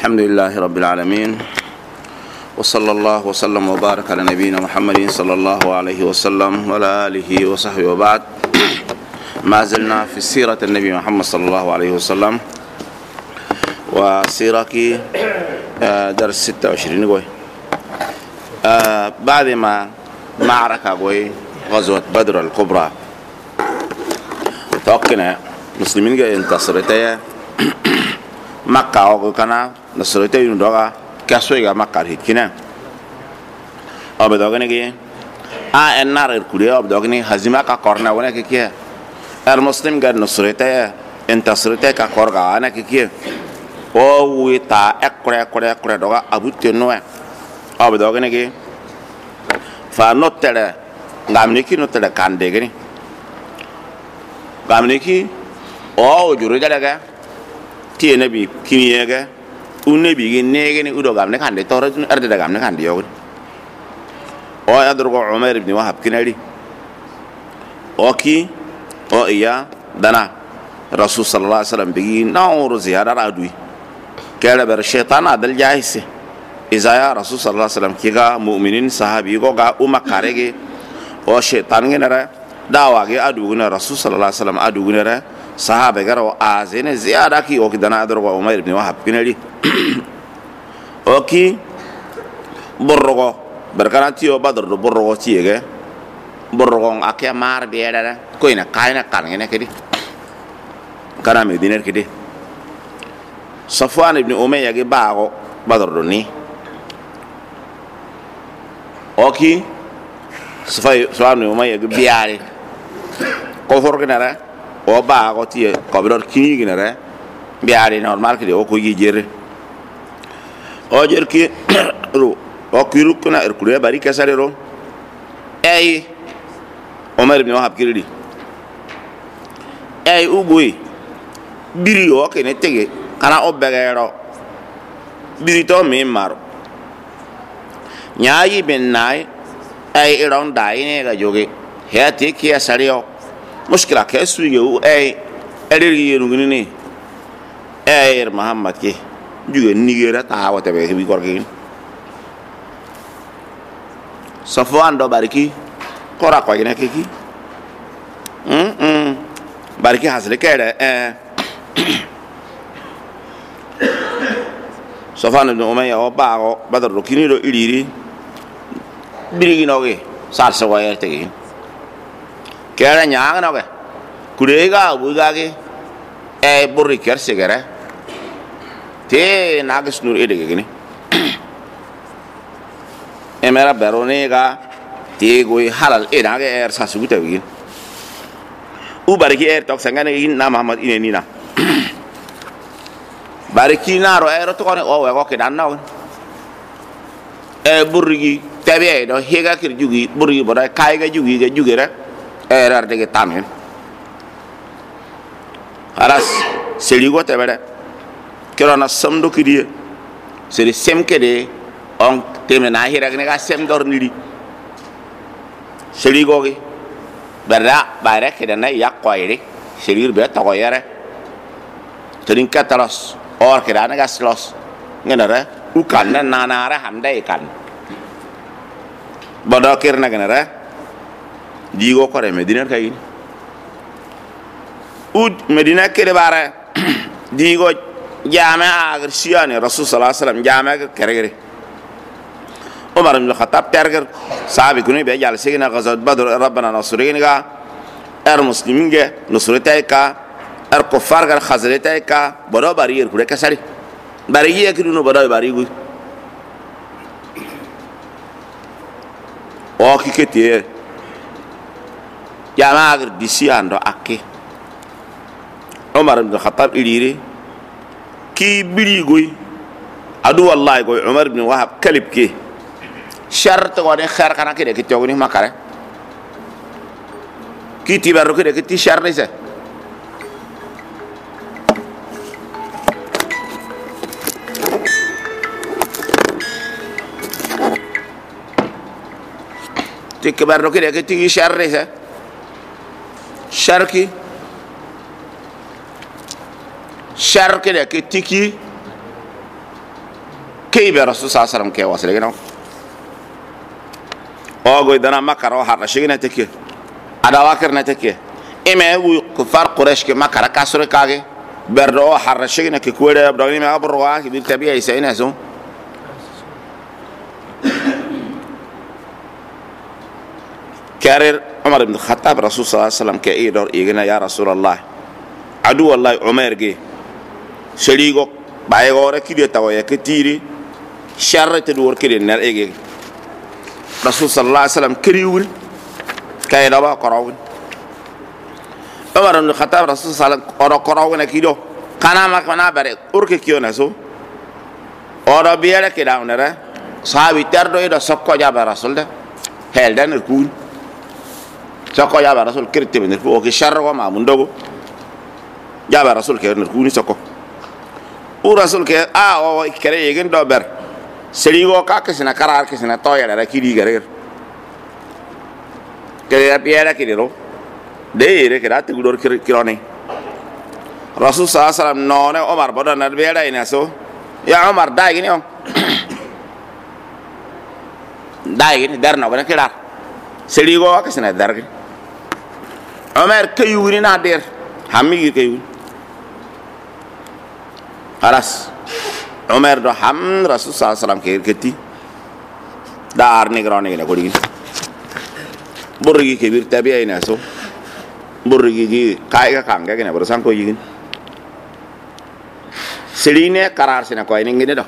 الحمد لله رب العالمين وصلى الله وسلم وبارك على نبينا محمد صلى الله عليه وسلم وعلى آله وصحبه وبعد. ما زلنا في سيرة النبي محمد صلى الله عليه وسلم وسيرة درس 26 قوي بعد ما معركة قوي غزوة بدر الكبرى توقنا مسلمين انتصرتها مكة وكنا نصرتها يندوغا كسويغا مكة هيكنا أبدوغني كي النار الكلية أبدوغني هزيمة كقرنا ونا كي المسلم قال نصرتها انتصرتها كقرغا أنا كي او ويتا اكره دوغا ابو تنوه أبدوغني كي فنوتلا غامنيكي نوتلا كاندغني غامنيكي او جوري دالغا تي نبي كينيغا ونبي نيغني ودو غامني كاندي تورا ارد غامني كاندي يوغ او ادرغو عمر بن وهب كنالي اوكي او ايا دنا رسول صلى الله عليه وسلم بيجي نور زياره رادوي كلا بر الشيطان عدل جايسه إذا يا رسول صلى الله عليه وسلم كيغا مؤمنين صحابي يغا أمة كاريغي و شيطان غنرا داواغي أدوغنا رسول صلى الله عليه وسلم أدوغنا صحابي غرا آزين زيادة كي وكدنا أدرغو عمر بن وهب كنالي وكي برغو بركانا تيو بدر برغو تيغي برغو أكيا مار بيادا كوينة كاينة كارنغينة كدي كانا مدينة كدي صفوان بن أمية باغو بدر دوني اوكي صفوان بن أمية بياري كفر كنارا او باغو تي كبرور كيني كنارا بياري نورمال كدي او كو يجير او جيركي رو او كيرو كنا اركولي باري كساري رو اي عمر بن وهب كيري اي اوغوي بيري او كني تيغي kana obegero birito mi maro nyayi ben nai ay iron dai ne ga joge heti ki asariyo mushkila ke suye u ay eriri yenu ni ay muhammad ki juge nigera ta wata be bi gorgi safwan do bariki kora ko ne ki bariki hasle kere صفوان بن أمية وباغو بدر ركيني رو إليري بيري نوغي سار سواير تيجي كيرا نياغ نوغي كوريغا بوغاغي اي بوري كير سيغرا تي ناغس نور إيدي كيني اميرا برونيغا تي غوي حلال إيداغي اير ساسوغي تيجي وباركي اير توك سنغاني نا محمد إنينا bariki naro ero to kone o we ko ke dan naw burgi tabe do hega kir jugi burgi boda kay ga jugi re erar de tamen alas seli go tabe kirona samdo kidi seli sem kede on temena hira ne ga sem dor nidi seli go gi barra bare ke dan ya koyri seli be to koyere tedin katalos or kirana gaslos ngenara ukan na nanara hamda ikan bodokir na ngenara digo kore medina kay ud medina kere bare digo jama agresiane rasul sallallahu alaihi wasallam jama kere umar ibn khattab terger sahabi kuni be jal sigina ghazwat badr rabbana nasrina er muslimin ge nusrata ka ar kofar gar khazreta ka bodo barrier kure kasari barrier kiduno bodo barigu o kikete jamaagir disi ando akke umar ibn khattab iliri ki birigoy adu wallahi goy umar ibn wahab kalib ki shart wone khar kana kide ki togni makare ki tibaru kide ki ti sharni se تكبر له كده تيجي شرسه شركي شر كده تيجي كيف الرسول صلى الله عليه وسلم كي وصل لنا أقول دنا مكر وحر شيء نتكيه ada wakir na take ime wu kufar quraish ke makara kasure kage berdo harra shigna ke kuwede abdani me abrwa ki bil tabi'a isaina so karir umar ibn khattab rasul sallallahu alaihi wasallam ke idor igna ya rasulullah adu wallahi umar ge sheligo baye gore kide tawaye ke tiri sharrat du wor kide nar ege rasul sallallahu alaihi wasallam kiriwul kay daba korawun umar ibn khattab rasul sallallahu oro korawun akido kana makana bare urke kiona so oro biere ke dawnere sahabi terdo ido sokko jaba rasul de heldan kun sokko jaba rasul kirte ben ko ke sharro ma mun dogo jaba rasul ke ner kun sokko u rasul ke a o kere yegen do ber serigo ka kesina karar kesina toyere rakidi gare kaya piara kidiro deere kira tigudor kirone rasul sallallahu alaihi wasallam none omar bodo na biara ina so ya omar dai gini on dai gini dar no gana kira seligo akasina dar gini omar kayuni na der hammi kayuni alas omar do ham rasul sallallahu alaihi wasallam keti dar ni grone gina godi burgi kebir tabi'a ina so burgi gi kai ka kanga gina barasan ko yigin seline karar sina ko inin gine do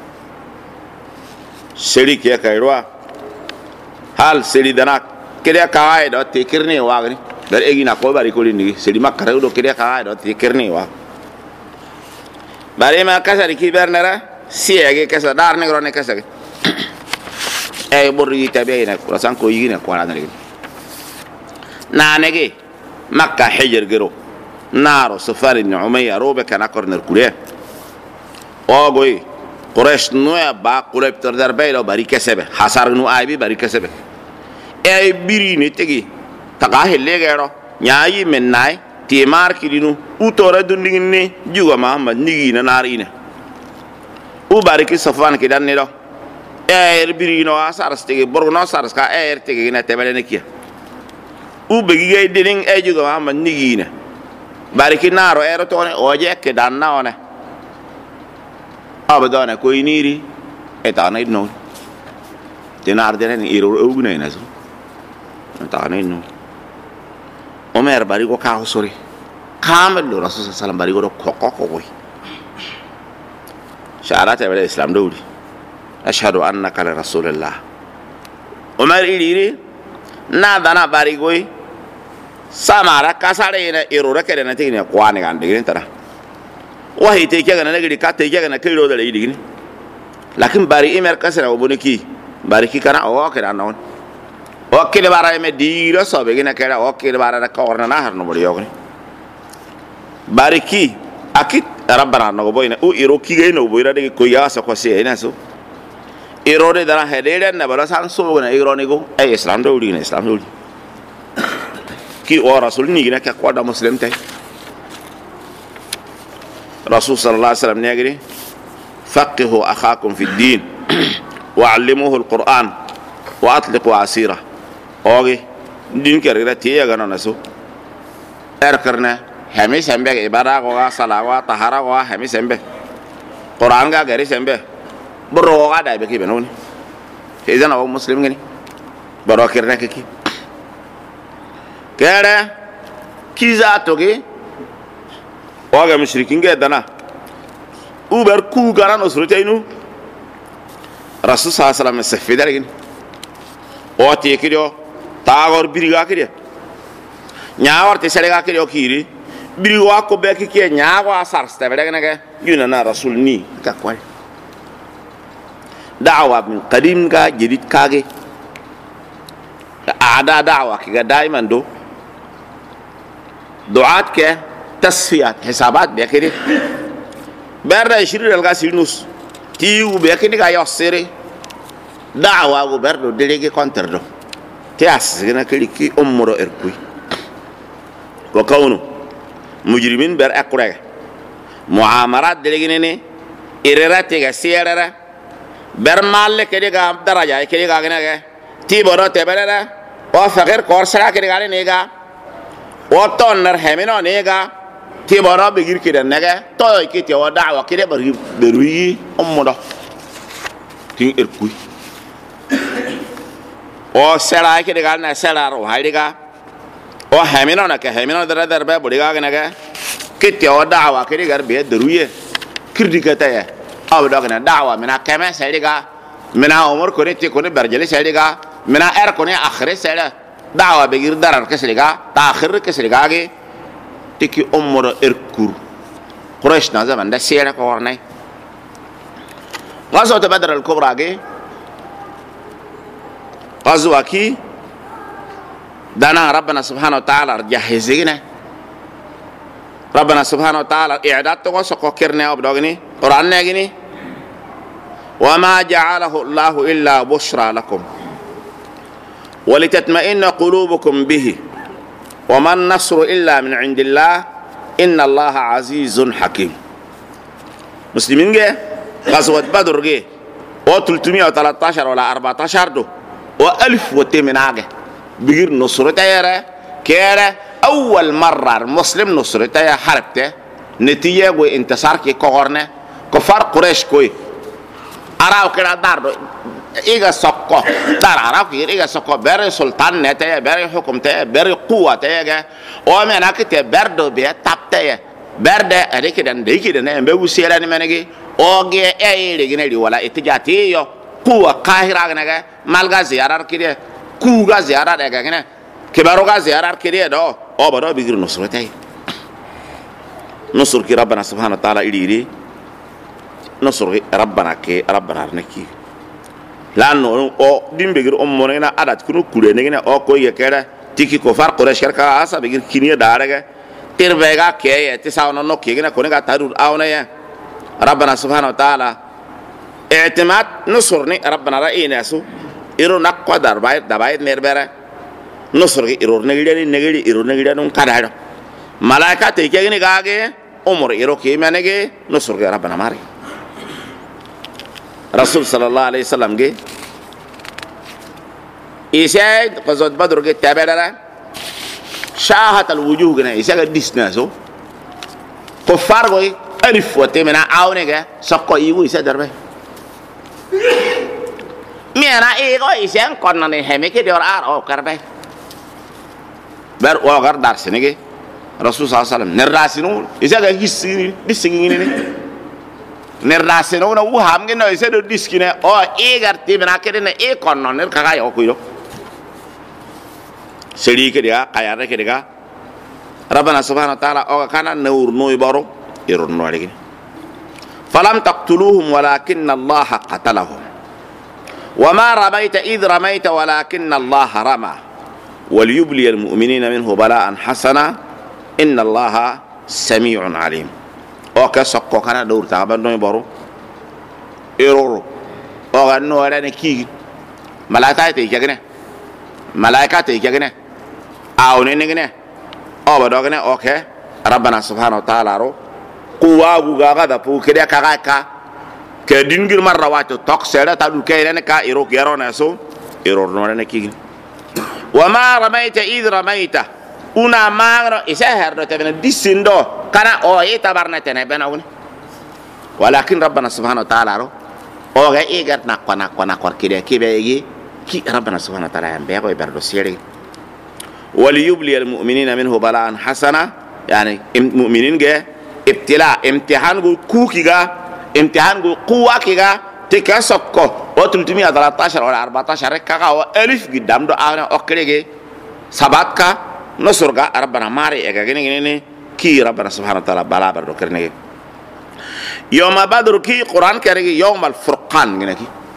seli ke kairwa hal seli dana kede kawai do tikirni wa gani dar egina ko bari ko lindi seli makare do kede kawai do tikirni wa bari ma kasari ki bernara siege kasa dar ne grone kasa burgi tabi'a ina barasan ko yigina ko ana ne نانجي مكة حجر جرو نارو سفر النعمية روبة كان أكبر نركوليه أوغوي قريش نويا با قلب تردر بيلو بريكة سبه حصار نو آيبي بريكة سبه أي بيريني تجي تقاه اللي غيره نياي من ناي تيمار كيلينو وتورا دونيني جوا محمد نيجينا نارينا وباركي صفوان كده نيلو أي بيرينو أسارس تجي برغنا أسارس كا أي تجي نتبلي نكيا ubegi dining ejugo ma nigina bariki naro ero tone oje ke danna one abadana ko iniri etana no dinar denen iro oguna ina so etana no omer bari ko ka hosori kamel rasul sallallahu bari ko ko sharata wal islam dawli ashhadu annaka rasulullah omer iliri na dana bari goy samara kasare ina irora kede na tigine kwani kan digin tara wahi te kega na nagiri ka te kega na kiro da digin lakin bari imer kasara oboniki bari ki kana o keda non o kede bara me dira so be gina keda o kede bara da korna na har no bari yogni bari ki akit rabbana no boyna u iro ki ge no boyra de ko ya so ko se ina so iro de dara hedede na bala san so gna iro ni go ay islam do di islam do ki o rasul ni gina ka kwada muslim tay rasul sallallahu alaihi wasallam negri faqihu akhakum fi din wa allimuhu alquran wa atliqu asira oge din kerira tiya gana naso karna hami sembe ibada ko sala wa tahara wa hami sembe quran ga gari sembe bro ga da be ki benoni ke zana wa muslim ngani baro kerna ke ki kere kiza toge oga mushrikin ge dana uber ku garan osrutainu rasul sallallahu alaihi wasallam sefederin o te kido tagor biriga kido nyaawar te selega kido kiri biriwa ko be ki nyaawa sar stebedega ge yuna na rasul ni ka kwal da'wa min qadim ga jidit kage ada da'wa ki ga daiman do du'at ke tasfiyat hisabat be kiri berda shiri dal ga sinus ti u be kini ga yosere da'wa go berdo delege counter do tias gina kiri ki umro erkui wa kaunu mujrimin ber akure muamarat delege ne irerate ga sierara برمال كديغا درجة كديغا غنغا تيبورو تبرلا وفقير كورسرا كديغا نيغا وطنر همينو نيغا تيبورو بغير كده نغا توي كيتي ودعوة كده بروي أمودو تين إركوي وسرا كديغا نسرا روحيديغا وهمينو نكا همينو در بوديغا غنغا كيتي ودعوة كديغا بيدروي كرديغا تايا أو دعنا دعوة منا كمان سيرجع منا عمر كوني تكوني برجلي سيرجع منا إير كوني آخر سيرجع دعوة بغير دارن كسرجع تآخر كسرجع كي تكي عمر إركور قريش نازم عند سيرة كورني غزوة بدر الكبرى كي غزوة كي دانا ربنا سبحانه وتعالى جهزينا ربنا سبحانه وتعالى إعداد توسق كرنا وبدغني قرآن نجني وما جعله الله إلا بشرى لكم ولتطمئن قلوبكم به وما النصر إلا من عند الله إن الله عزيز حكيم مسلمين جه غزوة بدر جه و 313 ولا 14 دو و1000 وتمناجه بغير نصر تياره كيره أول مرة المسلم نصر تيا حربته نتيجة وانتصار كي كورنه كفار قريش كوي أراو كده دار إيجا سكوا دار أراو كده إيجا سكوا بري سلطان نتايا بري حكم تايا بري قوة تايا ومن أكتر بردو بيا تاب تايا برد أريك دان ديك دان نبغى سيراني منك أوجي أي رجينا ولا إتجاتيو قوة قاهرة كنا مالغا زيارة كده كوغا زيارة كنا كباروغا زيارة كده دو أو بدو بيجر نصر تايا نصر كي ربنا سبحانه وتعالى إليري نصر ربنا كي ربنا نكي لأنه أو دين بيجر أمورنا أدات كنو كورينا أو كوي كده تيجي كفار قريش كركا أسا بيجر كينيا دارجة تربيعا كيه تساونا نوكي كنا كونيكا تارود أونا يا ربنا سبحانه وتعالى اعتماد نصرني ربنا رأينا سو إيرو نقوى دبايت نيربرة نصر كي إيرو نجري إيرو نجري نون كذا ملاك تيجي كني كاجي عمر إيرو كي منك نصر كي ربنا ماري رسول صلى الله عليه وسلم كي إيشاد قصد بدر كي تابعنا شاهة الوجوه كنا إيشاد ديسنا سو كفار كوي ألف وتمنا عونك سقوا يجوا إيشاد دربه مينا إيجو إيشاد كنا نهمك ديار أو كربه بر وغر دارسني كي رسول صلى الله عليه وسلم نراسينو إيشاد كيسين ديسيني نراسينو نو هم كنا إيشاد ديسكينه أو إيجار تمنا كرينا إيه كنا نركايا أو كيلو سري كده كيارة كده ربنا سبحانه وتعالى أو كان نور نوي بارو يرون نوري فلم تقتلوهم ولكن الله قتلهم وما رميت إذ رميت ولكن الله رمى وليبلي المؤمنين منه بلاء حسنا إن الله سميع عليم أو كسقو كان دور تعبان نوي بارو يرورو أو كان نوري نكي ملاكات يجينا ملاكات يجينا أو نيجنا أو بدوغنا أوكي ربنا سبحانه وتعالى رو قوة وغاغا دبو كده كاكا كدين غير مرة واتو تقصير تدو كيرنا كا إيرو كيرون أسو إيرو نورنا كيجي وما رميت إذ رميت أنا ما إسهر دو تبنا ديسندو كنا أو يتبرنا تنبنا أغني ولكن ربنا سبحانه وتعالى رو أوكي إيجر نقوى كده كي بيجي كي ربنا سبحانه وتعالى ينبغي ويبردو سيري وليبلي المؤمنين منه بلاء حسنا يعني المؤمنين جاء ابتلاء امتحان جو كوكي جا امتحان جو قوة كيجا تكسكو و 313 ولا 14 كا و 1000 قدام دو انا اوكريجي سباتكا نصرغا ربنا ماري اجا غني كي ربنا سبحانه وتعالى بلا بردو كرني يوم بدر كي قران كري يوم الفرقان غني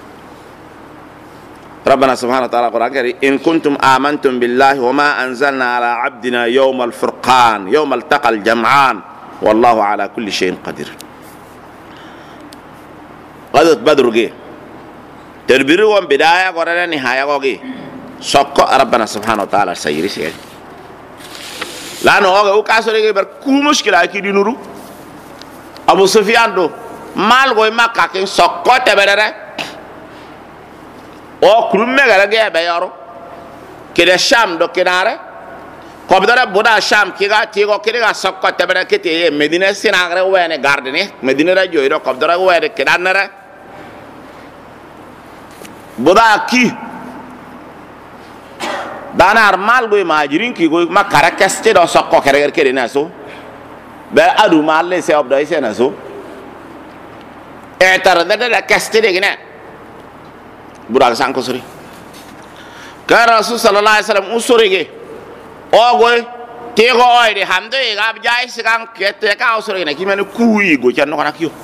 ربنا سبحانه وتعالى قرآن كريم إن كنتم آمنتم بالله وما أنزلنا على عبدنا يوم الفرقان يوم التقى الجمعان والله على كل شيء قدير غزوة بدر جي تربيرهم بداية قرآن نهاية جي سق ربنا سبحانه وتعالى سيري سيري لأنه هو كاسر جي بركو مشكلة أكيد نورو أبو سفيان دو مال غوي ما كاكين سق تبرر o kulum me gala ge be yaro kede sham do kinare ko bidara boda sham kiga tigo kida sokko tebere kete medina sinagre wene gardene medina ra joyro ko bidara wene kidanare boda ki dana armal go majirin ki go makara kaste do sokko kere na so be adu malle se obda se na so tar da kaste de gina bural sanko suri ka rasul sallallahu alaihi wasallam usurige o go te go oyde hamdo e ga jay sigan kete ka usurige na kimene kuyi go canno kana kiyo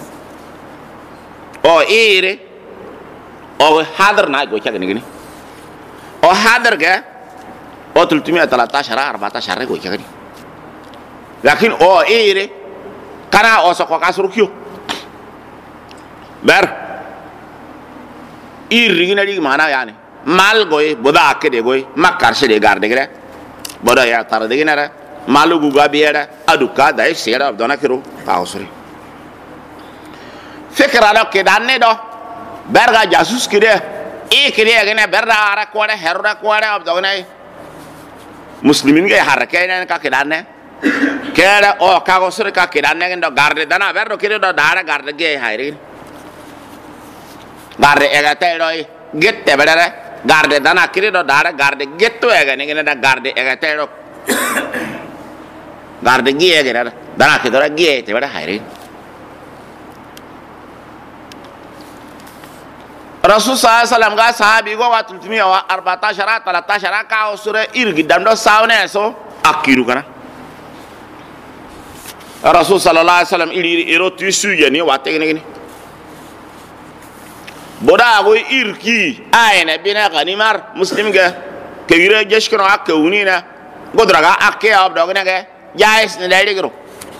o ire o hadar na go cagani gini o hadar ga o tultumi 13 14 go cagani lakin o ire kana o soko ka suru kiyo ber irigina dig mana yani mal goy boda akede goy makar sede garde gre boda ya tar de ginara malugu gabiera aduka dai sera dona kiro pausuri fikra lo ke danne do berga jasus kide e kide gene berda ara kware herra kware abdona muslimin ge harakaina ka ke danne kera o ka go sure ka ke danne ndo garde dana berdo kide do dara garde ge hayri garde ega tayroi gette bedare garde dana kirido dara garde getto ega ne da garde ega tayro garde gi ega dana kidora gi te beda hayri rasul sallallahu alaihi wasallam ga sahabi go watul tumi wa 14 13 ka usure irgi damdo sawne so akiru kana rasul sallallahu alaihi wasallam iri ero tisu yani watte gene boda go irki ayna bina ganimar muslim ga kayira jeshkano akka unina godraga akke abdo gna ga jais ne dai digro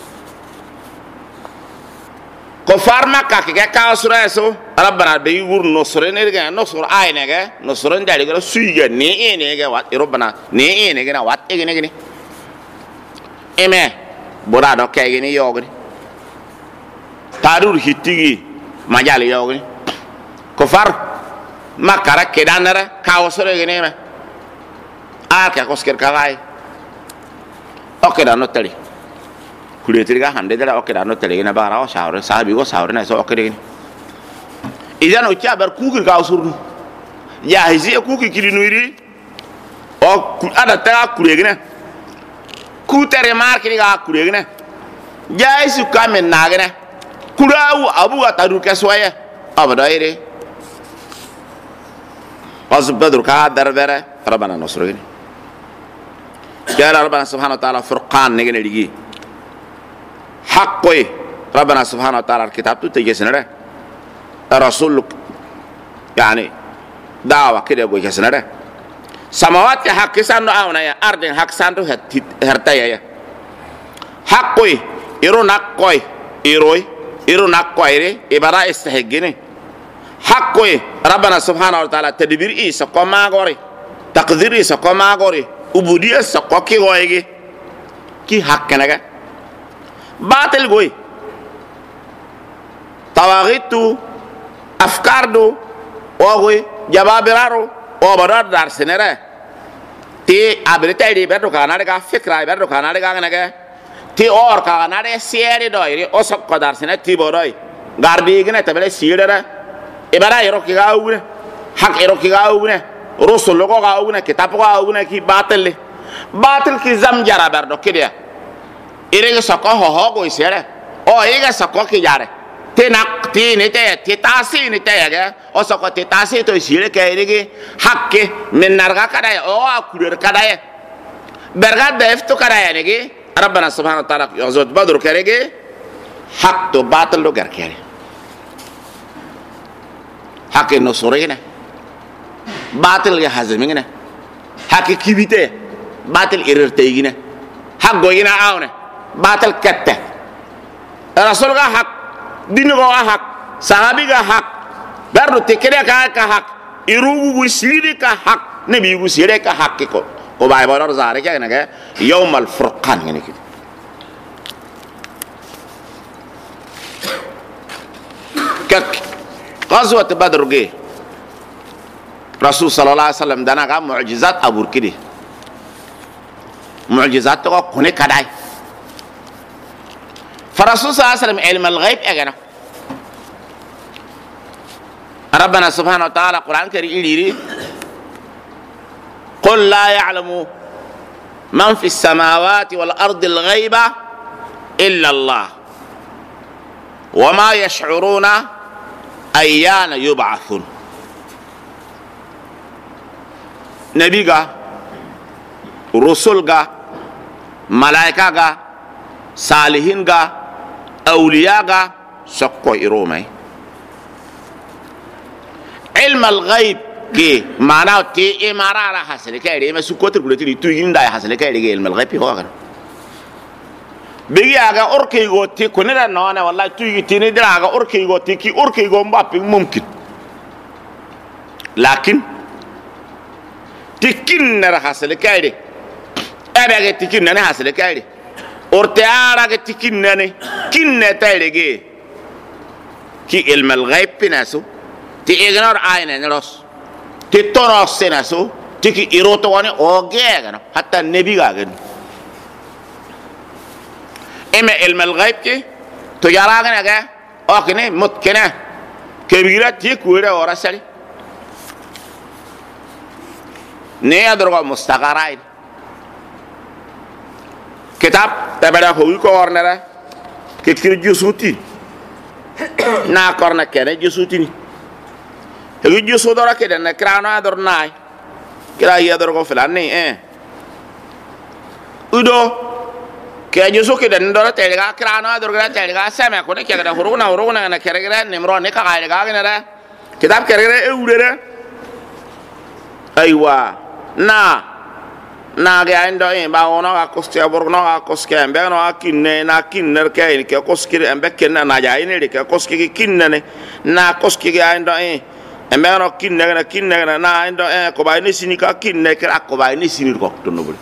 ko farma ka ke ka sura so rabbana be wur no sura ne ga no sura ayna ga no sura dai digro suiga ne ene ga wat rabbana ne ene ga wat ene ga ni eme boda do kay ni yogni tarur hitigi majal yogni ko far makara kedanara kawsore gene me aka ko sker kawai oke da notali kuletiriga hande dala oke da notali gene bara o shawre sahabi go shawre na so oke de idan o chabar kuki kawsurnu ya hizi kuki kilinuiri o ada ta kure gene ku tere marki ga kure gene jaisu kamen na gene kurawu abu ga tadu keswaye abadaire وزبدر كادر بره ربنا نصرين قال ربنا سبحانه وتعالى فرقان نجن لجي حقه ربنا سبحانه وتعالى الكتاب تجسنا الرسول يعني دعوة كده يقول جسنا سماوات حق سانو أونا يا أرض حق سانو هرتايا يا حقه إيرو نقوي إيرو نقوي إبرة استحقني حقه ربنا سبحانه وتعالى تدبير إيسا قما غوري تقدير إيسا قما غوري عبودية سقوا كي غويجي كي حقنا كا باطل غوي تواغيتو أفكار دو وغوي جبابرارو وبرار دار سنرة تي أبريتاي دي بردو كانا دكا فكرة بردو كانا دكا نكا تي أور كانا دي سيري دويري أسق قدار سنة تي بوراي غاردي غنى تبلي سيرة ibara iroki gaawune hak iroki gaawune rusul logo gaawune kitab gaawune ki batil ki zamjara berdo kidia irege sako ho go isere o ige sako ki jare tenak ti ni te tasi ni te ya o sako te tasi to isere ke irege hakke min narga kada o akuder kada ya berga defto kada ya nege rabbana subhanahu wa ta'ala yazut badru kerege hak to batil lo garkere hake no sorena batil ya hazmingna hake kibite batil irerteigina hak goyina awne batil kette rasul ga hak dinu ga hak sahabi ga hak dardo tekere ka hak irugu gusiri ka hak nabi gusiri ka hak ko bay borar zare ka naga yawmal furqan ngene ki kak غزوة بدر جه rasul sallallahu alaihi wasallam dana ga mu'jizat aburkidi mu'jizat ko kone kadai fa rasul sallallahu alaihi wasallam ilm al-ghaib agana ربنا سبحانه وتعالى قرآن كريم يقول قل لا يعلم من في السماوات والأرض الغيب إلا الله وما يشعرون أيان يبعثون نبيغا رسولغا ملائكة صالحينغا أولياء سكو إرومي علم الغيب كي معناه تي إمارة حصل كذي ما سكوتر بلتي تيجين ده حصل كذي علم الغيب هو كذا بيجي أجا أوركي غوتي كونيرا نوانا والله تيجي تيني ده أجا أوركي غوتي كي أوركي غوم بابي ممكن لكن تكين نرا حصل كذي أبغى تكين نرا حصل كذي أورتيارا كتكين نرا كين نتايلي كي علم الغيب بناسو ti ignor ayna neros ti toro senaso ti ki iroto woni o geega hatta nebi gagen ema ilm al ghaib ki to yaraga naga o kene mutkena kebira ti kuira ora sari ne adroga mustaqarai kitab tabara ho ko ornara ke kir jusuti na korna kene jusuti ni يجي صدرك كده نكرانا درناي كلا يدرك فلاني udo ke juso ke dan dora tega krana dor gra tega sama ko ne ke da huruna na kere gra nimro ne ka ga ga ne kitab kere gra e udere aywa na ga ndo ba ono ga kosti aborno ga koski ambe no akinne na kinner ke koski ambe kenna na ja ine ke koski kinne na koski ga ndo embeno kinne na endo ko bay ni sini ka kinne kra ko bay ni sini ko to no bul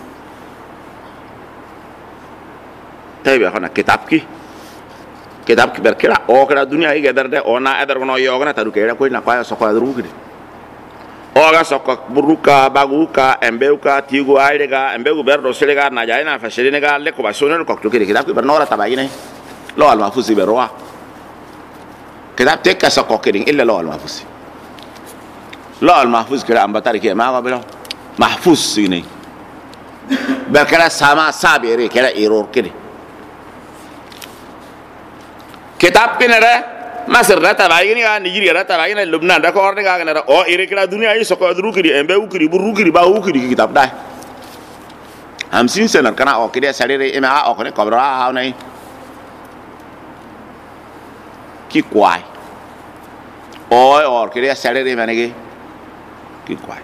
tay be xona kitab ki berkira o kra dunya yi gedar de ona edar no yogna tadu ke ko na ko so ko adru ki o ga so ko buruka baguka embeuka tigo aidega embegu berdo selega na jaina fa serene ga le ko ba sono ko to ki kitab ki bernora tabayine lo al mafusi berwa kitab tekka so ko kedin illa lo al mafusi لا المحفوظ كده عم بتارك ما قبله محفوظ سيني بكرة سما سابيري كده إيرور كده كتاب كنا ده ما سرت تبعيني كان نيجيريا تبعيني لبنان ده كورني كان ده أو إيرك كده الدنيا أي سكوا درو كده أمبي وكري برو كري باو كري كتاب ده 50 سنة كنا أو كده سريري إما أو كنا كبرا هاو ناي كي كواي أو كده سريري منيجي kwai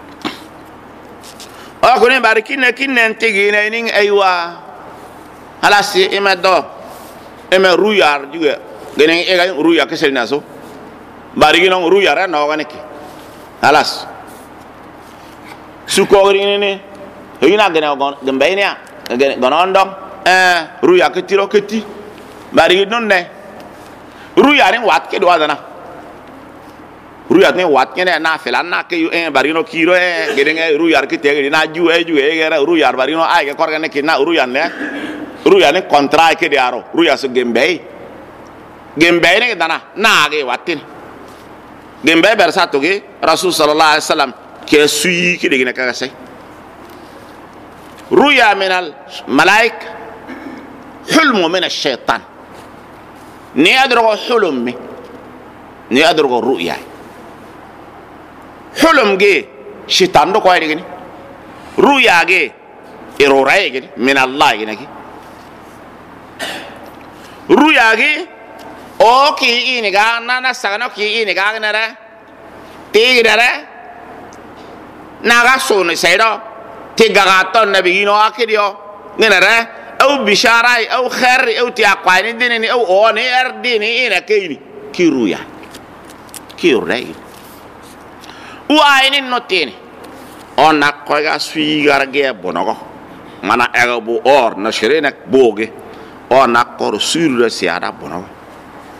o ko ne bar kinne ntigi ne ning aywa halasi emedo eme ruyar juga gene e ga ruya ke selina so bari gino ruyar na wa neki halas su ko ne hina gene gambe ne gene gonondo ruya ke tiro keti bari non ne ruyar en wat ke do adana ruyat ne wat kene na felan na ke barino kiro gedenge ruyar ki tege na ju gera ruyar barino ay ke korga ne ki na ruyar ne kontra ke diaro ruyar so gembe ne dana na ge watin gembe ber sato ge rasul sallallahu alaihi wasallam ke suyi ki de ne ka sai ruya min al malaik hulmu min ash-shaytan ni adrogo hulumi ni adrogo ruya hulum ge shitan do ko ay gini ruya ge iroray gini min Allah gini ki ruya ge o ki ini ga na sagano ki ini ga na ra ti ra na ga so ne saydo ti ga ton nabi no akidio ngena ra au bisharai au khair au ti aqwani dinini au oni ardini ina kini ki ruya ki ruya uaini notini ona koga suigar ge bonogo mana ego bu or na sherena boge ona kor sur siara bonogo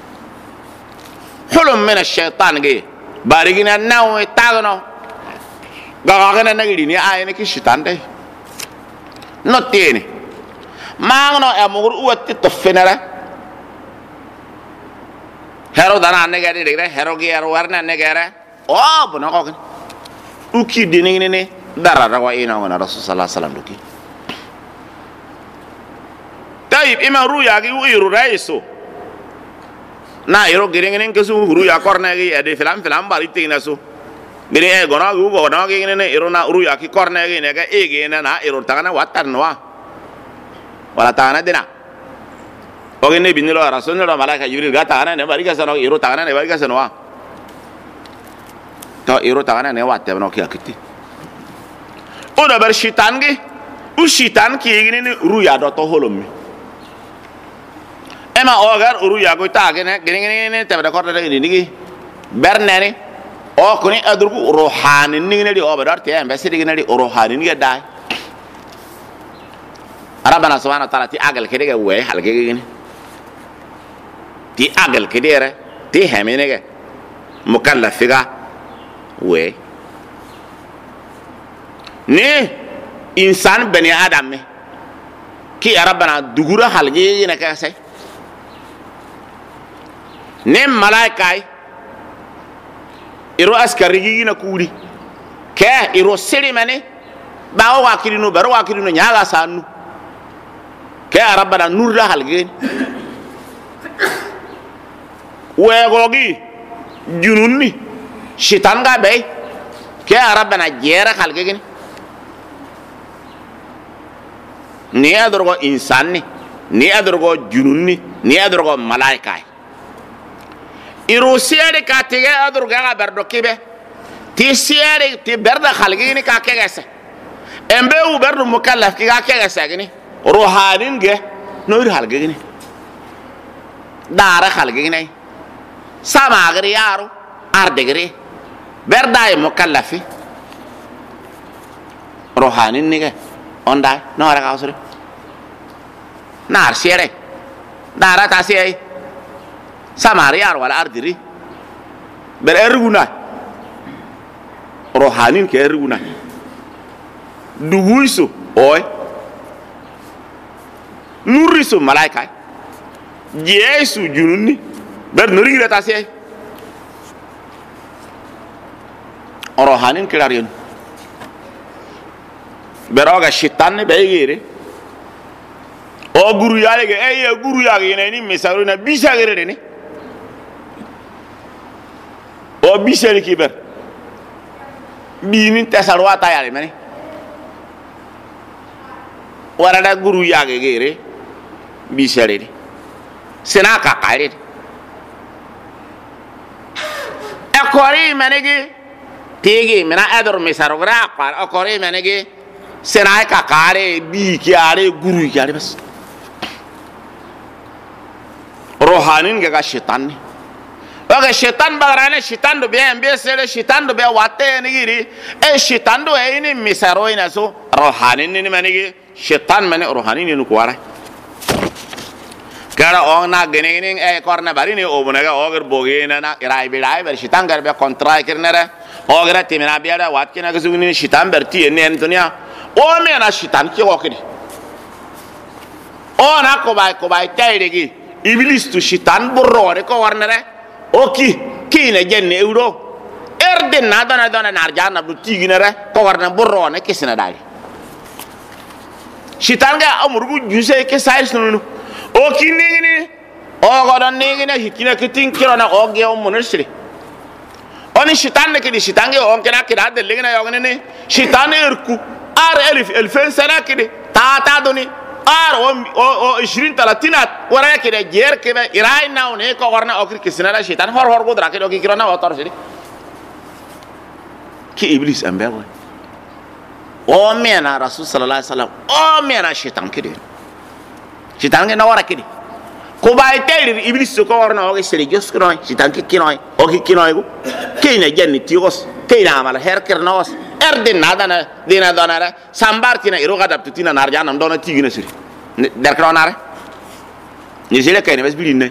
hulum min ash-shaytan ge barigina naw tagno ga na nagiri ni ay ne ki shitan dai no tene mangno e mugur uwatti to fenara hero dana ne gari de hero gi hero warna ne gare o bono ko uki dini ne dara rawa ina wana rasul sallallahu alaihi wasallam duki tayib ima ruya gi wiru raiso na iro giringen ke su ruya korna gi ade filam bari tina su bini e gono gu gono gi ne iro na ruya ki korna gi ne ga e gi na iro tagana watan wa wala tagana dina o gi ne binilo rasul no malaka jibril ga tagana ne bari ga sano iro tagana ne bari ga sano wa to iro tagana ne watte no ki akiti o da bar shitan gi u shitan ki gi ne ruya do to holommi ema ogar ruya go ta gi ne gini ne te da korda gi ni bernene o kuni adrugu rohani ni ne di o badar te ambe sidi ne di rohani ni dai Rabbana subhanahu wa ta'ala ti agal kede ga we halge gi ti agal kede re ti hemene ga mukallafiga we ni insan bani adam me ki Rabbana dugura halge gi ne ka sai ne malaikai iro askari gi na kuri ke iro siri mane ba wa kirino baro wa kirino nyaga sanu ke Rabbana nurda halge we gogi jununni shitan ga be ke Rabbana jera halge gini ni adorgo insanni ni adorgo jununni ni adorgo malaikai iro siere ka tege adorgo ga berdo kibe ti siere ti berda halge ni ka kegese embe u berdo mukallaf ki ga kegese gini rohanin ge no ir halge gini dara halge gini sama gari yaro ardegri berda e mukallafi rohanin ni ge onda no ara kausre nar siere dara ta siere sama yaro wala ardiri ber erguna rohanin ke erguna duguiso oy nuriso malaika yesu jununi ber nuri reta se rohanin kirarion beroga shitan be yere o guru yale ge ey guru yage ne ni misaru na bisagere ne o bisari kiber binin tasarwa ta yale mane warada guru yage gere bisari sena ka kare akori manege tege mena ador misaru gra par akori manege sena ka kare bi kiare guru kiare bas rohanin ga shaitan ni oke shaitan bagrane shaitan do be ambe sele shaitan do be watte ni giri e shaitan do e ni misaro ina so rohanin ni manege shaitan mane rohanin ni ko ara gara ona gene e korna bari ni obunaga oger bogena na irai bilai ber shaitan gar be kontra kirnere ogra timina biada watkina ga sugni shaitan berti en dunia o me na shaitan ki okidi ona ko bai tayregi iblis tu shaitan burrore ko warnere oki kine jenne euro erde nada narjana bu tiginere ko warna burrone kisina dali shaitan ga amurgu juse ke sayr sunu oki ningini o godon ningini hikina kitin kirona o ge o monisri oni shaitan ne kidi shaitan ge on kena kida de ligina yogene ne shaitan erku ar elfen sana kidi ta doni ar o 20 30 wara kide jer ke irai naw ne ko warna okri kisina la shaitan hor godra ke oki kirona o torsiri ki iblis ambe o mena rasul sallallahu alaihi wasallam o mena shaitan kidi shaitan ge nawara kidi ko bay tayri iblis ko warna o seri jos ko noy shaitan ki kinoy o ki kinoy go kina jenni tios kina amal herker nos erde nada na dina donara sambar kina iro gadap tutina narjanam dona tigina siri der kronare ni jele kayne bes biline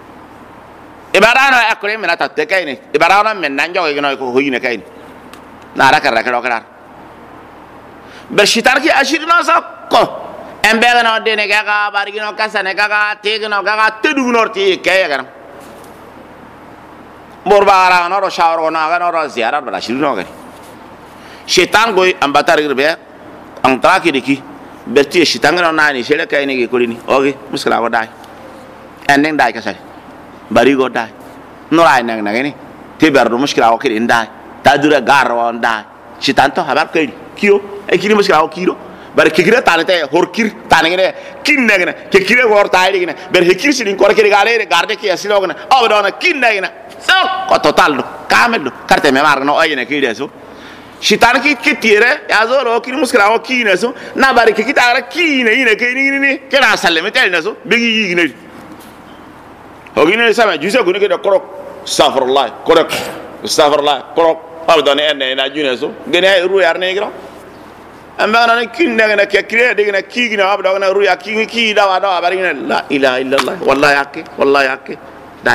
ibarana akore mena tatte kayne ibarana men nanjo ko noy ko hoyine kayne nara kara kara ber shitar ki ashir no sakko embe no de ne ga bargi no kasane ga teg no ga tedu no ti ke ga morbara no ro shawro no ga no ro ziara bala shir no ga shitan goy ambatar girbe ang traki diki berti shitan no nani shele kay ne ko ni oge muskala ko dai enen dai kasai bari go dai no rai nang nang ni te berdo muskala ko kiri ndai ta dura garwa ndai shitan to habar kay kio e kiri muskala ko kiro bar kikire tanete horkir tanene kinnegene kikire gor taayigene ber hekir sidin kor kiri gale garde ki asilogene awdona kinnegene so ko total do kamel do carte me mar no ayene ki deso shitan ki kitire ya zoro kiri muskala ko kine so na bar ki kitara kine ine ke ni kena salleme tel naso begi yigine hogine sama juse ko ni ke do korok astaghfirullah korok awdona enne na june so gene ru yar ne gro ambana ne kinnegene kikire degene kigina abdona ru ya ki dawa bari la ilaha illallah wallahi yake da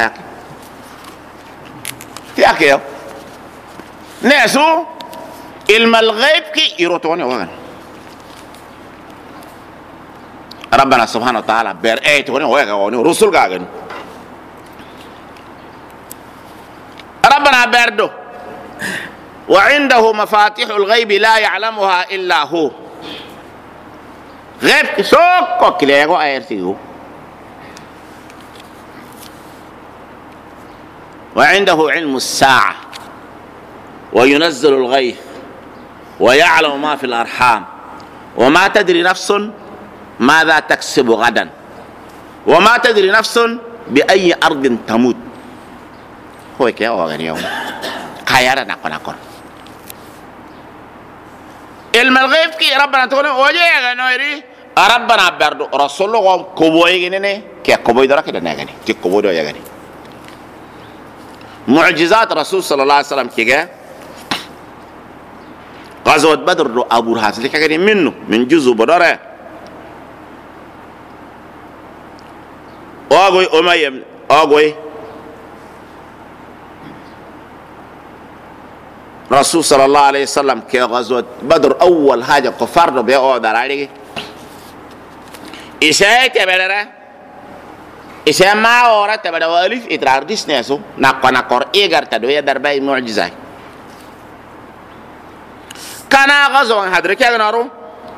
yake yo nesu ilma al-ghaib ki irotoni wagan rabbana subhanahu wa ta'ala ber ayto woni waga woni rusul gagan rabbana berdo وعنده مفاتيح الغيب لا يعلمها إلا هو غيب سوق كليغو ايرتيو وعنده علم الساعة وينزل الغيث ويعلم ما في الأرحام وما تدري نفس ماذا تكسب غدا وما تدري نفس بأي أرض تموت هو كيا وغني يوم خيارا نكون علم الغيب كي ربنا تقول وجه نوري ربنا برد رسول الله كوبوي غني كي كوبوي درا كده نغني تي كوبوي دو يغني معجزات رسول صلى الله عليه وسلم كي غزوة بدر دو ابو الحاس اللي كان منه من جزء بدر اوغوي اميه اوغوي رسول صلى الله عليه وسلم كي غزوة بدر أول حاجة كفار دو بيقعد عليه إساءة تبدأ إساءة ما ورا تبدأ وألف إترار ديس ناسو نقر إيجار تدوية درباء معجزة كان غزوة هدر كي نارو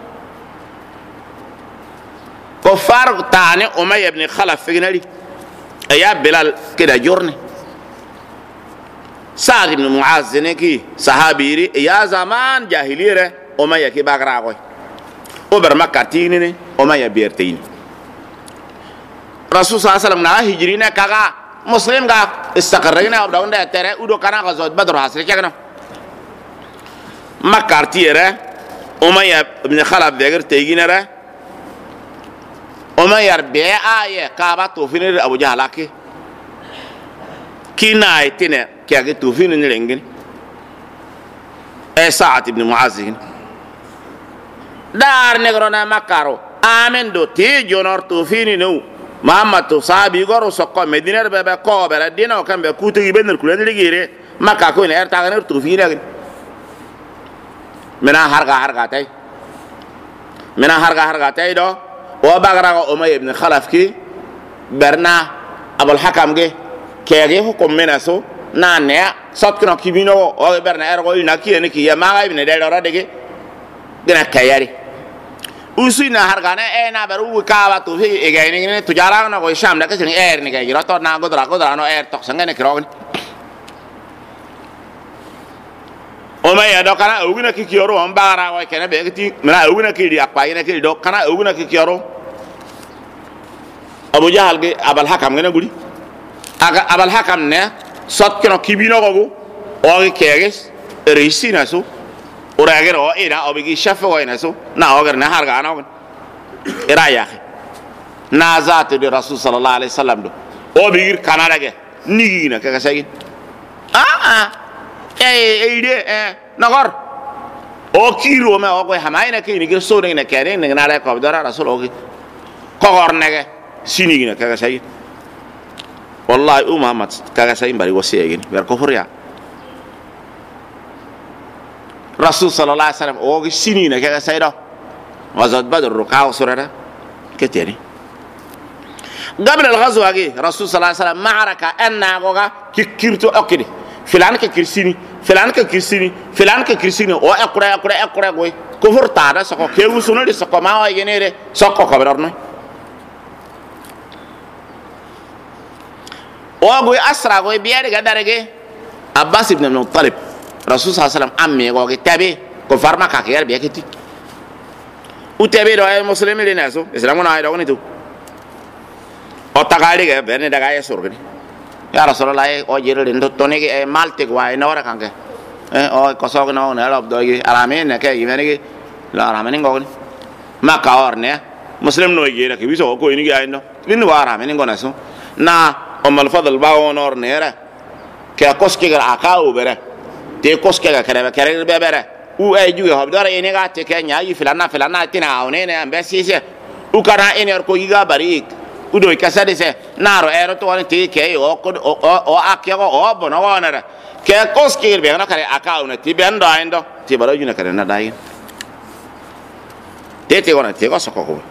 كفار تاني أمية بن خلف في جنالي أيا بلال كده جورني سعد بن معاذ نكي صحابي يا زمان جاهلية أمية كي باغراغوي أوبر مكة تيني أمية بيرتين رسول صلى الله عليه وسلم نا هجرينا كاغا مسلم كا استقرينا أبداون ده ترى ودو كان غزوة بدر حاصل كأنه مكة تيرة أمية بن خلف بيغر تيجينا ره أمية بيع كابا توفين أبو جهلاكي كنا يتنا كي توفين نلعن سعد بن معاذ دار نغرنا مكارو آمن دو تي جونور توفين نو محمد تو صحابي غورو سقو مدينة بابا كوبر دينا وكان بكوتو يبنر كلن لغيري مكا كوين ارتاغنر توفين منا هرغا تاي منا هرغا تاي دو وباغرا أمية بن خلف كي برنا أبو الحكم كي كيغي حكم مناسو نانيا ساتكنا كيبينو او برنا ارغو يناكي نكي يا ماغا ابن دايرو دغي غنا كياري وسينا هرغانا اينا برو كاوا تو في ايغايني تجارا نو شام دك سين اير ني غيرو تو نا غدرا نو اير توك سنغني كروغني وما يدو كان اوغنا كي كيورو ام بارا واي كان بيغتي منا اوغنا كي دي اقاينا كي دو كان اوغنا كي كيورو ابو جهل جي ابل حكم غنا غودي ابل حكم نه sot kino kibino gogo o keges reisina so ora agero ina obigi shafa wayna so na ogar na harga ana era ya na zat de rasul sallallahu alaihi wasallam do obigir kanada ge nigina kaga sagi ide nagor o kiro me o ko hamaina ke ni ge so ne kene ne na ra ko dara rasul o ko gor nege sinigina kaga sagi والله محمد كاغا سايم بري وسيغين بير كفر يا رسول صلى الله عليه وسلم او سنين كذا سيدا غزوة بدر ركعة سورة كتير قبل الغزوة رسول صلى الله عليه وسلم معركة أن أقوى كيرتو أكيد فلان كيرسيني فلان كيرسيني فلان كيرسيني أو أقرأ قوي كفر تارا سكوا كيرو سنودي سكوا ما هو يجنيه سكوا كبرنا وقوي أسرع قوي بياري قدرة عباس بن المطلب رسول صلى الله عليه وسلم أمي قوي تبي كفر ما كاكير بيكتي وتبي لو المسلمين لناسو إسلامنا هاي لوني تو أتقالي كه بيرني دعاية سوركني يا رسول الله أو جيرل إنتو توني مالتك واي نورا كانك أو كسوق ناو نلعب دوغي أرامين نكى يماني لا أرامين قولي ما كأورني مسلم نوي جيرا كي بيسو كوي نيجي عينه بين وارامين قناسو نا أم الفضل باو نور نيرا كي أكوسكي كأكاو بره تي كوسكي كره بره u ay juge hob dara ene ga te kenya yi filana tina awne ambe sise u kana ene ko yiga bari u do kasade se naro ero to woni te ke o akego o bono wonara ke koskir be na kare akawna ti bendo aindo ti baro juna kare na dai te wona te ko soko ko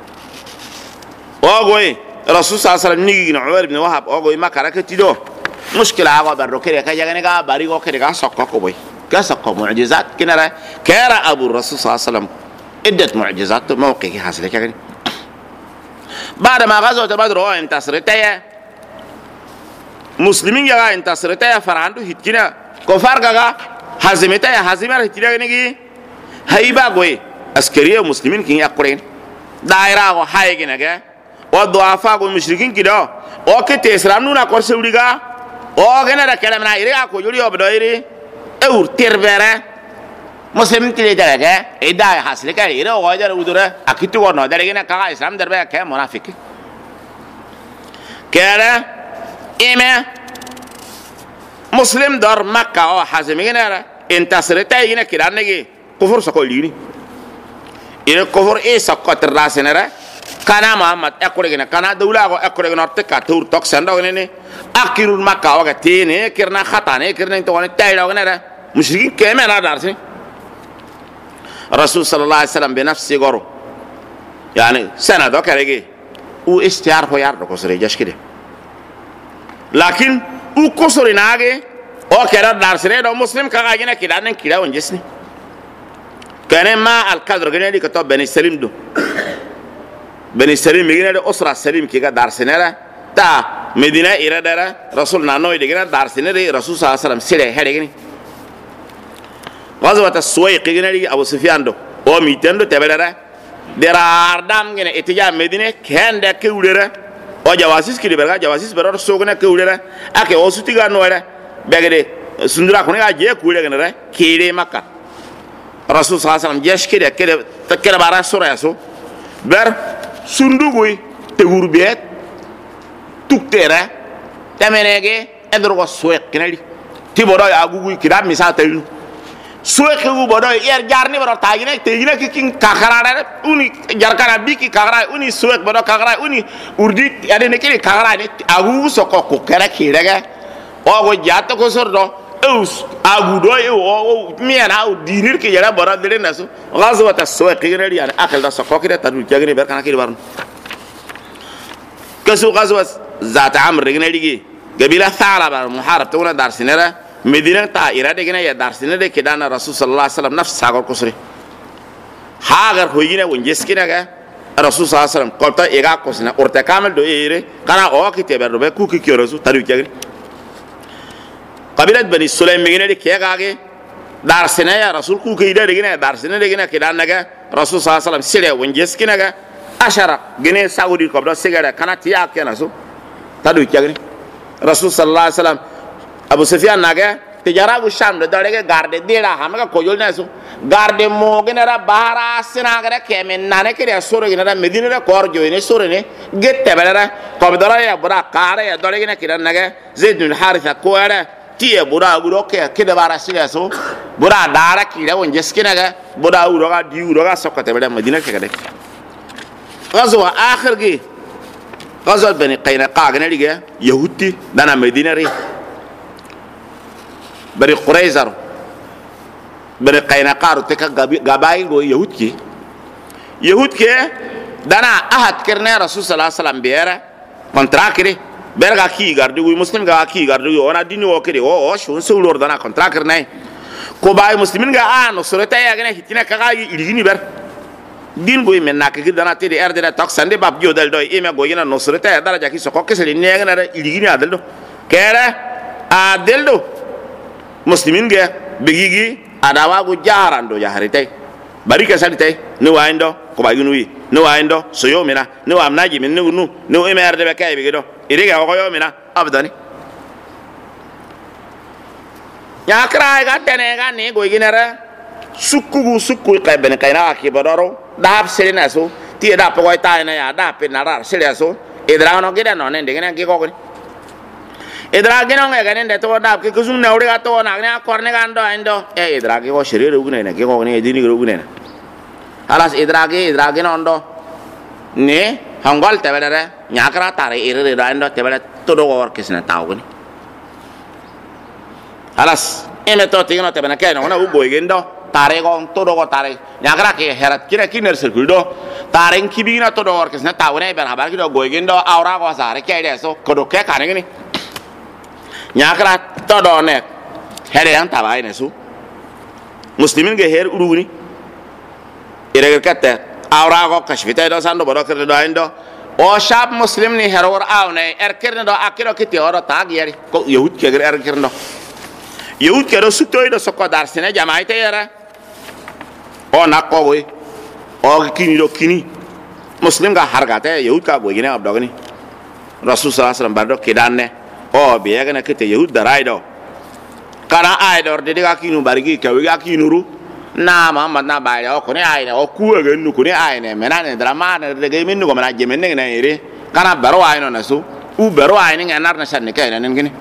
o goy rasul sallallahu alaihi wasallam ni umar ibn wahab o goy makara ke ti do mushkila ga barro kere ka jagane ga bari go kere ga soko ko boy كسق معجزات كنرا كيرا أبو الرسول صلى الله عليه وسلم عدة معجزات موقعي حاصل كذا بعد ما غزوة بدر انتصرتها مسلمين جا انتصرتها فرعندو هتكنا كفار جا هزيمتها هزيمة هتكنا نيجي هيبا قوي عسكرية مسلمين كين يقرين دائرة وحاي كنا جا والضعفاء والمشركين كده أو كتيسرام نونا كورسوليجا أو كنا كلامنا إيري أكو يوري أبدايري أور تربرة مسلم تلي درجة إذا حاصل كذا إذا واجر ودره أكيد تقولنا درجة كذا إسلام دربة كذا منافق كذا إما مسلم دار مكة أو حازم كذا انتصرت أينا كذا نجي كفر سكوليني إذا كفر إيه سكوت الراس نرى كنا محمد أكورجنا كنا دولة أكورجنا أرتكا تور تكسر دعوني أكيرون مكة أو كتير كرنا خطانة كرنا تواني تايل أو كنا مشركين كمان هذا رسول صلى الله عليه وسلم بنفسه قرو يعني سنة ده كرجي واستيار هو يارد كسر يجش كده لكن وكسر ناقة أو كذا دارسنا ده مسلم كعاجنا كده نن كده ونجسني كان ما القدر كنا دي كتاب بني سليم دو بني سليم مجينا ده أسرة سليم كذا دارسنا ده تا مدينة إيرادرا رسول نانوي دكنا دارسنا ده رسول صلى الله عليه وسلم سيره هرجني غزوة السويق كنا دي أبو سفيان دو أو ميتين دو تبلرا درار دام كنا اتجاه مدينة كان ده كولرا أو جواسيس كده برا جواسيس برا سوكنا كولرا أكيد أو سوتيغا نوارا بعدين سندرا كنا جيه كولرا كنا كيري مكة رسول صلى الله عليه وسلم جيش كده كده برا سورة يسوع بر سندوغوي تغربيت تكتيرا تمنيجي أدرو السويق كنا دي تبورا يعقوبي كده مثال تلو سويق هو بورا يرجعني برا تاجينا كين كاكرا أوني جركنا بيكي كاكرا أوني سويق برا كاكرا أوني أردي يعني نكيل كاكرا نت أقول سكوا كوكرا كيرجع أو جاتو كسر دو أوس أقول أو مين أو دينير كي جرا برا دلنا ناسو غازو السويق كنا دي يعني أكل ده سكوا كده تدو جاكني بركنا كده برا كسو غازو ذات عمر رجنا ديجي قبيلة ثعلب محارب تونا دارسينرا مدينة تائرة ديجنا يا دارسينرا كده أنا رسول صلى الله عليه وسلم نفس ساقر كسري هاجر هويجنا ونجس كنا كه رسول صلى الله عليه وسلم قلت إيجا كسرنا أرتا كامل دو إيره كنا أوه كتير ربع كوكي كيو رسول تدو جاكني قبيلة بني سليم مدينة دي كيه كاجي دارسينرا يا رسول كوكي ده ديجنا دارسينرا ديجنا كده أنا كه رسول صلى الله عليه وسلم سيره ونجس كنا كه أشارة جنيه سعودي قبل سيجارة كنا تياك كنا سو تدو جاكني رسول صلى الله عليه وسلم أبو سفيان ناقة تجارة وشام لدارك غارد ديلا همك كوجول ناسو غارد موجنا را بارا سناغرا كمن نانه كده سورة جنا مدينة را كور جوينه سورة نه جت تبلرا قبضرا يا برا كارا يا دارك جنا كده ناقة زيد بن حارثة كوارا تيه برا أقوله كده بارا سيلاسو برا دارا كده ونجس كده ناقة برا أقوله ديوره سكت تبلرا مدينة كده غزوة آخر جي غزوة بني قينقاع نرجع يهودي دنا مدينة ري بري قريزر bere kayna qaru te ka gabai go yahud ke dana ahad kirne rasul sallallahu alaihi wasallam biera kontrakre berga ki gardu muslim ga ki gardu ona dini o kede o shun sulor dana kontrakre nay ko bay muslimin ga ano surata ya gane hitina ka ga irigini ber din go men nak ki dana te de erde da tak sande bab jo dal do e me go yina no surata ya daraja ki so ko keseli ne ga na irigini adal do kere adal do muslimin ga bigigi adawa go jarando jaharite bari ka salite ni waindo ko bayunu ni waindo so yo mina ni wa amnaji min ni e mer de be kay be do iriga ko yo mina abdani ya kra ga tene ga ni go ginara sukku kay ben kay na ki bodoro dab selina so ti da po ta na ya da pe na ra selya so idra no gida no ne de gina ki ko ni idra gina no ga ne de to da ki kuzun na uri ga to na ne korne ga ando e idra ki ko shirire ugne ne ki ko ni dini go ugne alas idrage nondo ne hangol tebere nyakra tare ire ando tebere todo gor kisna tawni alas ene to tingno tebena keno na ugo igendo tare gon todo go tare nyakra ke herat kira kiner sirkuldo tare kibina todo gor kisna tawne ber habar kido go igendo aura go sare ke deso kodo ke kanengni nyakra todo ne here yang tabai nesu muslimin ge her uruni ire kata awra ko kashfita do sando bodo kerde do indo o shab muslim ni heror awne kerne do akiro kiti oro tag yari ko yahud ke kerne do yahud ke do sutoy do sokko darsine jamaite yara o nakko boy o kini do kini muslim ga hargate yahud ka go gine abdogni rasul sallallahu alaihi wasallam bardo kidanne o biyagana kiti yahud daraido kana aidor de ga kinu barigi ka wi ga kinuru na Muhammad na bayra ko ne ayne o kuwa ga nu ko ne ayne menane drama ne de ga minnu ko mena je men ne ire kana baro ayno na su u baro ayne nganar na sanne kay nan ngini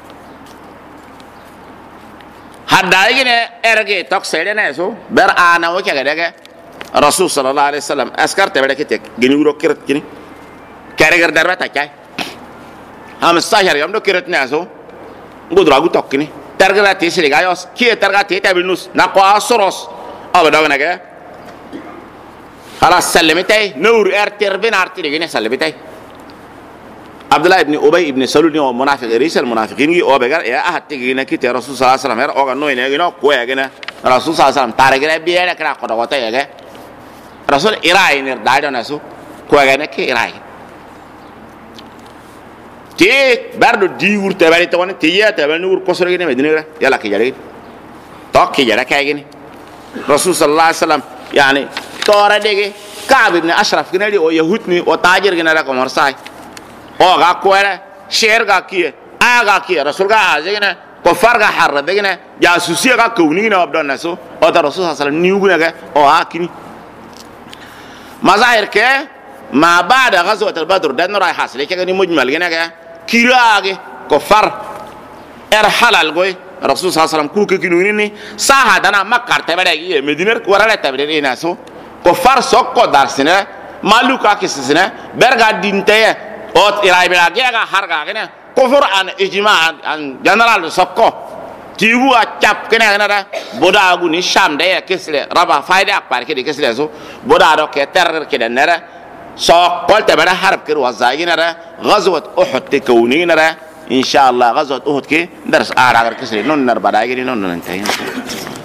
hadda igine erge tok sele ne so ber ana o ke ga daga rasul sallallahu alaihi wasallam askar te bere kete gini uro kirat kini kare gar darba ta kay ham sahar yam do kirat ne so ngudra gu tok kini terga ti sili gayos ki terga ti tabilnus na ko asoros abada naga ala salamite nur terben arti gine salamite abdullah ibn ubay ibn salul ni munafiq risal munafiqin gi obegar ya ahati gine ki rasul sallallahu alaihi wasallam o ga no ine gino ko ya gine rasul sallallahu alaihi wasallam tarigre biere kra ko do ta yege rasul irai ni daido nasu ko ga ne ki irai ti bardo di urte bari to ne ti ya te bal nur ko sore ne medina yalla ki jare to ki jare kay gini rasul sallallahu alaihi wasallam yani tora dege kab ibn ashraf gine o yahud ni o tajir gine ra ko morsai o ga ko era sher ga ki aga ki rasul ga azine ko farga harra degine jasusi ga ko ni na abdan naso o ta rasul sallallahu alaihi wasallam ni ugune ga o akini mazahir ke ma ba'da ghazwat al-badr dan ra hasile ke ni mujmal gine ga kirage ko far halal goy rasul sallallahu alaihi wasallam ku ke kinuni ni saha dana makkar tebere gi medina warala tebere ina so ko far sokko darsine maluka kisine berga dinte ot iraibela ga harga gene kufur an ijma an general sokko tiwu a chap kene na boda gu ni sham de kisle raba faida par ke de kisle so boda do ke ter ke de nere so قلت بلا حرب كر وزاينا غزوة أحد تكونين إن شاء الله غزوة أحد كي درس آخر كسر نون نربدا يجري نون ننتهي